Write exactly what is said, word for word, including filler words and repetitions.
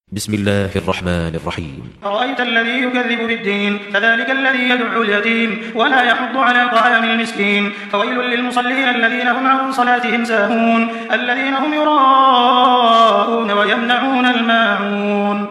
بسم الله الرحمن الرحيم. أرأيت الذي يكذب بالدين فذلك الذي يدعو اليتيم ولا يحض على طعام المسكين. فويل للمصلين الذين هم عن صلاتهم ساهون الذين هم يراءون ويمنعون الماعون.